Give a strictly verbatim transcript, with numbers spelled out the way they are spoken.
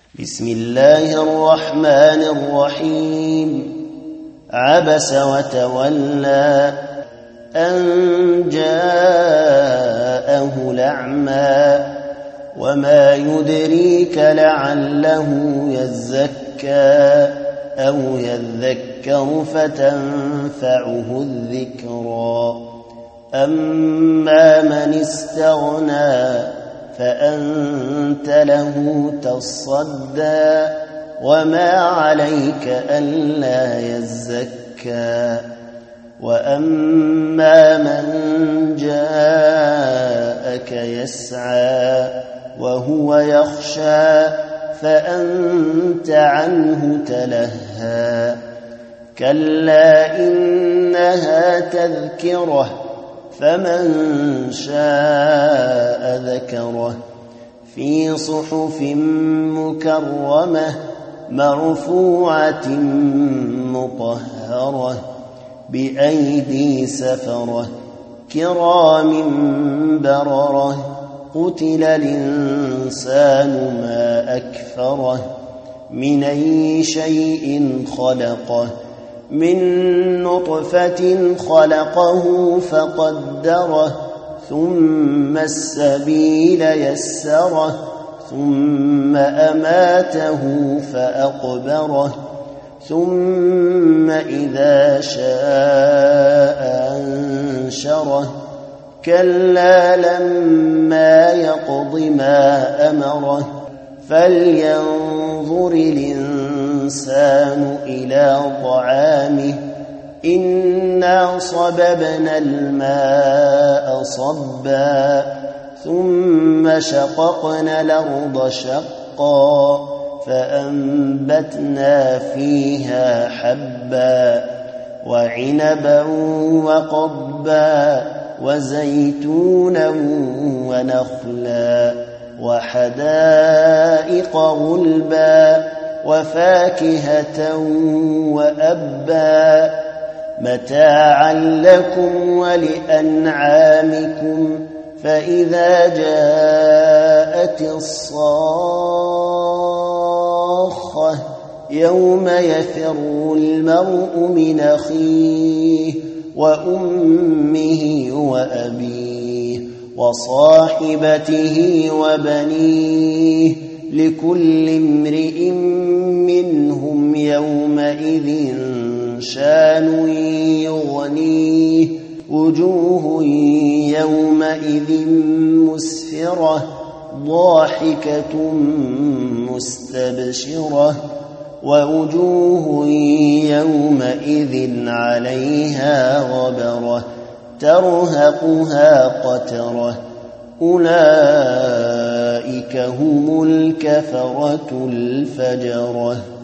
بسم الله الرحمن الرحيم عبس وتولى أن جاءه الأعمى وما يدريك لعله يزكى أو يذكر فتنفعه الذكرى أما من استغنى فأنت له تصدى وما عليك ألا يزكى وأما من جاءك يسعى وهو يخشى فأنت عنه تلهى كلا إنها تذكرة فمن شاء ذكره في صحف مكرمة مرفوعة مطهرة بأيدي سفرة كرام بررة قتل الإنسان ما أكفره من أي شيء خلقه من نطفة خلقه فقدره ثم السبيل يسره ثم أماته فأقبره ثم إذا شاء أنشره كلا لما يقض ما أمره فلينظر الإنسان إلى طعامه إنا صببنا الماء صبا ثم شققنا الأرض شقا فأنبتنا فيها حبا وعنبا وقضبا وزيتونا ونخلا وحدائق غلبا وفاكهة وأبا متاعا لكم ولأنعامكم فإذا جاءت الصاخة يوم يفر المرء من أخيه وأمه وأبيه وصاحبته وبنيه لكل امرئ منهم يومئذ شان يغنيه وجوه يومئذ مسفرة ضاحكة مستبشرة ووجوه يومئذ عليها غبرة ترهقها قترة أولئك هم الكفرة الفجرة.